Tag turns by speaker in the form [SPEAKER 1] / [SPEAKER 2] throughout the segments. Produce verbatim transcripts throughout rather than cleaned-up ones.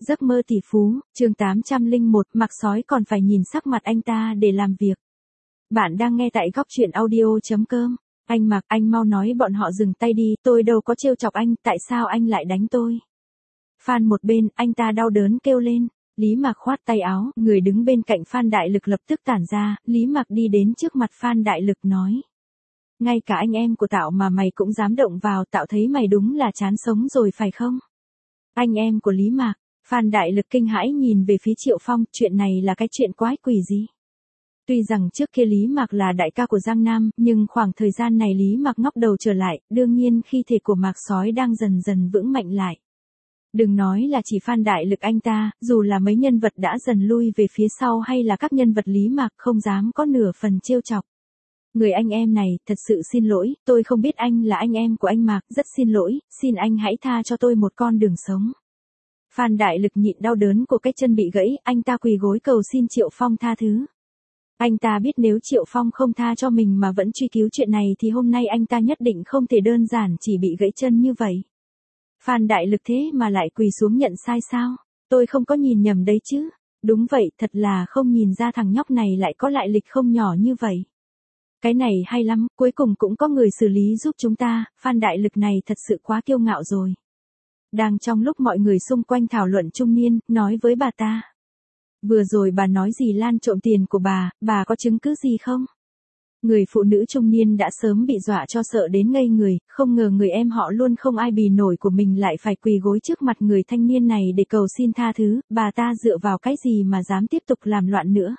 [SPEAKER 1] Giấc mơ tỷ phú, chương tám trăm lẻ một, mặc sói còn phải nhìn sắc mặt anh ta để làm việc. Bạn đang nghe tại góc truyện audio chấm com. Anh Mạc, anh mau nói bọn họ dừng tay đi, tôi đâu có trêu chọc anh, tại sao anh lại đánh tôi? Phan một bên, anh ta đau đớn kêu lên. Lý Mạc khoát tay áo, người đứng bên cạnh Phan Đại Lực lập tức tản ra, Lý Mạc đi đến trước mặt Phan Đại Lực nói. Ngay cả anh em của Tạo mà mày cũng dám động vào, Tạo thấy mày đúng là chán sống rồi phải không? Anh em của Lý Mạc. Phan Đại Lực kinh hãi nhìn về phía Triệu Phong, chuyện này là cái chuyện quái quỷ gì? Tuy rằng trước kia Lý Mạc là đại ca của Giang Nam, nhưng khoảng thời gian này Lý Mạc ngóc đầu trở lại, đương nhiên khi thể của Mạc sói đang dần dần vững mạnh lại. Đừng nói là chỉ Phan Đại Lực anh ta, dù là mấy nhân vật đã dần lui về phía sau hay là các nhân vật Lý Mạc không dám có nửa phần trêu chọc. Người anh em này, thật sự xin lỗi, tôi không biết anh là anh em của anh Mạc, rất xin lỗi, xin anh hãy tha cho tôi một con đường sống. Phan Đại Lực nhịn đau đớn của cái chân bị gãy, anh ta quỳ gối cầu xin Triệu Phong tha thứ. Anh ta biết nếu Triệu Phong không tha cho mình mà vẫn truy cứu chuyện này thì hôm nay anh ta nhất định không thể đơn giản chỉ bị gãy chân như vậy. Phan Đại Lực thế mà lại quỳ xuống nhận sai sao? Tôi không có nhìn nhầm đấy chứ? Đúng vậy, thật là không nhìn ra thằng nhóc này lại có lại lịch không nhỏ như vậy. Cái này hay lắm, cuối cùng cũng có người xử lý giúp chúng ta, Phan Đại Lực này thật sự quá kiêu ngạo rồi. Đang trong lúc mọi người xung quanh thảo luận trung niên, nói với bà ta. Vừa rồi bà nói gì Lan trộm tiền của bà, bà có chứng cứ gì không? Người phụ nữ trung niên đã sớm bị dọa cho sợ đến ngây người, không ngờ người em họ luôn không ai bì nổi của mình lại phải quỳ gối trước mặt người thanh niên này để cầu xin tha thứ, bà ta dựa vào cái gì mà dám tiếp tục làm loạn nữa.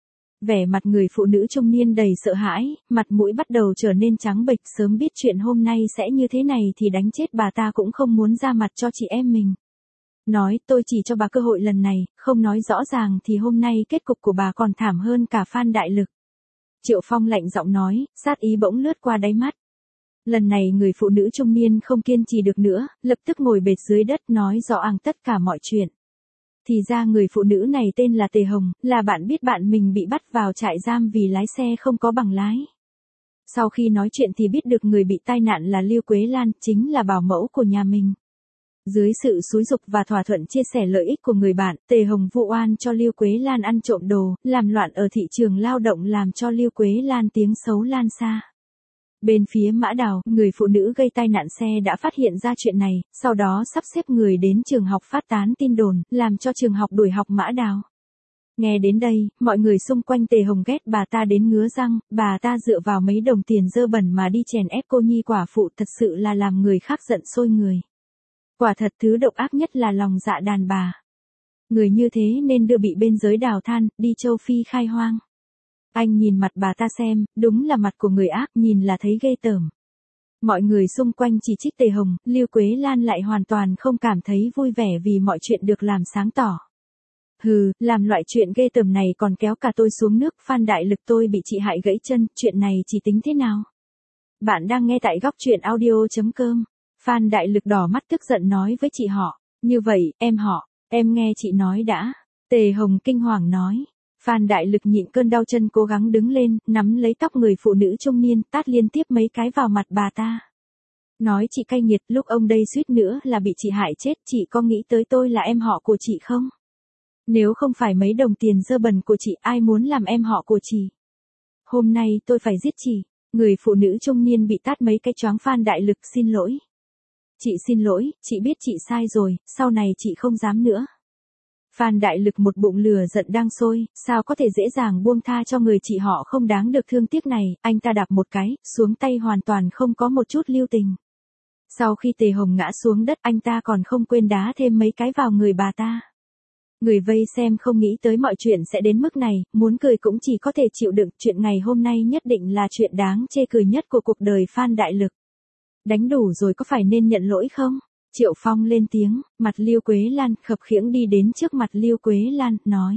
[SPEAKER 1] Vẻ mặt người phụ nữ trung niên đầy sợ hãi, mặt mũi bắt đầu trở nên trắng bệch, sớm biết chuyện hôm nay sẽ như thế này thì đánh chết bà ta cũng không muốn ra mặt cho chị em mình. Nói, tôi chỉ cho bà cơ hội lần này, không nói rõ ràng thì hôm nay kết cục của bà còn thảm hơn cả Phan Đại Lực. Triệu Phong lạnh giọng nói, sát ý bỗng lướt qua đáy mắt. Lần này người phụ nữ trung niên không kiên trì được nữa, lập tức ngồi bệt dưới đất nói rõ àng tất cả mọi chuyện. Thì ra người phụ nữ này tên là Tề Hồng, là bạn biết bạn mình bị bắt vào trại giam vì lái xe không có bằng lái. Sau khi nói chuyện thì biết được người bị tai nạn là Lưu Quế Lan, chính là bảo mẫu của nhà mình. Dưới sự xúi giục và thỏa thuận chia sẻ lợi ích của người bạn, Tề Hồng vu oan cho Lưu Quế Lan ăn trộm đồ, làm loạn ở thị trường lao động làm cho Lưu Quế Lan tiếng xấu lan xa. Bên phía Mã Đào, người phụ nữ gây tai nạn xe đã phát hiện ra chuyện này, sau đó sắp xếp người đến trường học phát tán tin đồn, làm cho trường học đuổi học Mã Đào. Nghe đến đây, mọi người xung quanh Tề Hồng ghét bà ta đến ngứa răng, bà ta dựa vào mấy đồng tiền dơ bẩn mà đi chèn ép cô nhi quả phụ thật sự là làm người khác giận sôi người. Quả thật thứ độc ác nhất là lòng dạ đàn bà. Người như thế nên đưa bị bên giới đào than, đi châu Phi khai hoang. Anh nhìn mặt bà ta xem, đúng là mặt của người ác, nhìn là thấy ghê tởm. Mọi người xung quanh chỉ trích Tề Hồng, Lưu Quế Lan lại hoàn toàn không cảm thấy vui vẻ vì mọi chuyện được làm sáng tỏ. Hừ, làm loại chuyện ghê tởm này còn kéo cả tôi xuống nước, Phan Đại Lực tôi bị chị hại gãy chân, chuyện này chỉ tính thế nào? Bạn đang nghe tại góc truyện audio chấm com. Phan Đại Lực đỏ mắt tức giận nói với chị họ, như vậy, em họ, em nghe chị nói đã. Tề Hồng kinh hoàng nói. Phan Đại Lực nhịn cơn đau chân cố gắng đứng lên, nắm lấy tóc người phụ nữ trung niên, tát liên tiếp mấy cái vào mặt bà ta. Nói chị cay nghiệt, lúc ông đây suýt nữa là bị chị hại chết, chị có nghĩ tới tôi là em họ của chị không? Nếu không phải mấy đồng tiền dơ bẩn của chị, ai muốn làm em họ của chị? Hôm nay tôi phải giết chị. Người phụ nữ trung niên bị tát mấy cái choáng. Phan Đại Lực xin lỗi. Chị xin lỗi, chị biết chị sai rồi, sau này chị không dám nữa. Phan Đại Lực một bụng lửa giận đang sôi, sao có thể dễ dàng buông tha cho người chị họ không đáng được thương tiếc này, anh ta đạp một cái, xuống tay hoàn toàn không có một chút lưu tình. Sau khi Tề Hồng ngã xuống đất, anh ta còn không quên đá thêm mấy cái vào người bà ta. Người vây xem không nghĩ tới mọi chuyện sẽ đến mức này, muốn cười cũng chỉ có thể chịu đựng, chuyện ngày hôm nay nhất định là chuyện đáng chê cười nhất của cuộc đời Phan Đại Lực. Đánh đủ rồi có phải nên nhận lỗi không? Triệu Phong lên tiếng, mặt Lưu Quế Lan khập khiễng đi đến trước mặt Lưu Quế Lan, nói.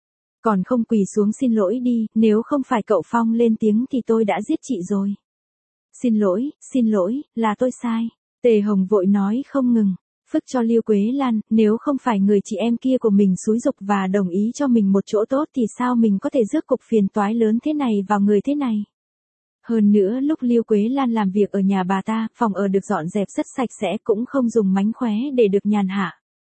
[SPEAKER 1] Còn không quỳ xuống xin lỗi đi, nếu không phải cậu Phong lên tiếng thì tôi đã giết chị rồi. Xin lỗi, xin lỗi, là tôi sai. Tề Hồng vội nói không ngừng, phức cho Lưu Quế Lan, nếu không phải người chị em kia của mình xúi giục và đồng ý cho mình một chỗ tốt thì sao mình có thể rước cục phiền toái lớn thế này vào người thế này. Hơn nữa lúc Lưu Quế Lan làm việc ở nhà bà ta, phòng ở được dọn dẹp rất sạch sẽ cũng không dùng mánh khóe để được nhàn hạ.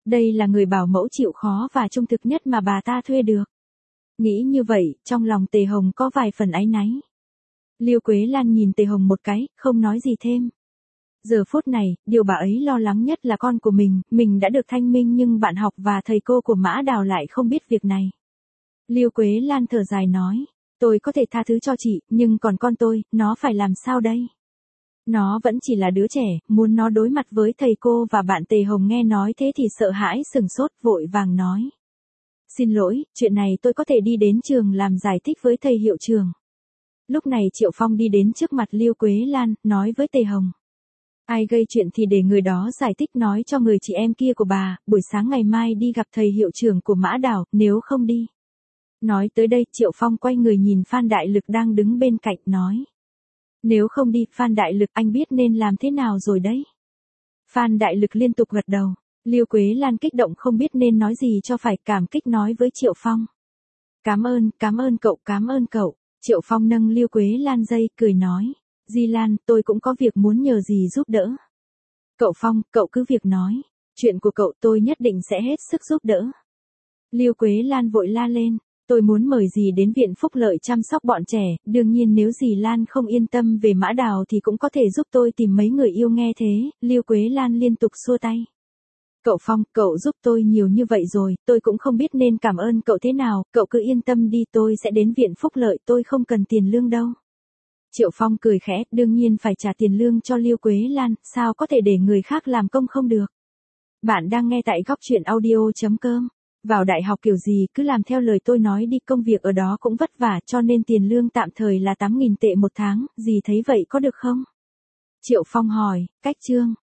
[SPEAKER 1] Đây là người bảo mẫu chịu khó và trung thực nhất mà bà ta thuê được. Nghĩ như vậy, trong lòng Tề Hồng có vài phần áy náy. Lưu Quế Lan nhìn Tề Hồng một cái, không nói gì thêm. Giờ phút này, điều bà ấy lo lắng nhất là con của mình, mình đã được thanh minh nhưng bạn học và thầy cô của Mã Đào lại không biết việc này. Lưu Quế Lan thở dài nói, tôi có thể tha thứ cho chị, nhưng còn con tôi, nó phải làm sao đây? Nó vẫn chỉ là đứa trẻ, muốn nó đối mặt với thầy cô và bạn. Tề Hồng nghe nói thế thì sợ hãi sừng sốt, vội vàng nói. Xin lỗi, chuyện này tôi có thể đi đến trường làm giải thích với thầy hiệu trưởng. Lúc này Triệu Phong đi đến trước mặt Lưu Quế Lan, nói với Tề Hồng. Ai gây chuyện thì để người đó giải thích, nói cho người chị em kia của bà, buổi sáng ngày mai đi gặp thầy hiệu trưởng của Mã Đào, nếu không đi. Nói tới đây, Triệu Phong quay người nhìn Phan Đại Lực đang đứng bên cạnh, nói. Nếu không đi, Phan Đại Lực, anh biết nên làm thế nào rồi đấy. Phan Đại Lực liên tục gật đầu. Lưu Quế Lan kích động không biết nên nói gì cho phải, cảm kích nói với Triệu Phong. Cảm ơn, cảm ơn cậu, cảm ơn cậu. Triệu Phong nâng Lưu Quế Lan dây, cười nói. Di Lan, tôi cũng có việc muốn nhờ dì giúp đỡ. Cậu Phong, cậu cứ việc nói. Chuyện của cậu tôi nhất định sẽ hết sức giúp đỡ. Lưu Quế Lan vội la lên. Tôi muốn mời dì đến viện phúc lợi chăm sóc bọn trẻ, đương nhiên nếu dì Lan không yên tâm về Mã Đào thì cũng có thể giúp tôi tìm mấy người yêu. Nghe thế, Lưu Quế Lan liên tục xua tay. Cậu Phong, cậu giúp tôi nhiều như vậy rồi, tôi cũng không biết nên cảm ơn cậu thế nào, cậu cứ yên tâm đi, tôi sẽ đến viện phúc lợi, tôi không cần tiền lương đâu. Triệu Phong cười khẽ, đương nhiên phải trả tiền lương cho Lưu Quế Lan, sao có thể để người khác làm công không được. Bạn đang nghe tại góc truyện audio chấm com. Vào đại học kiểu gì cứ làm theo lời tôi nói đi, công việc ở đó cũng vất vả cho nên tiền lương tạm thời là tám nghìn tệ một tháng, dì thấy vậy có được không? Triệu Phong hỏi, cách chương.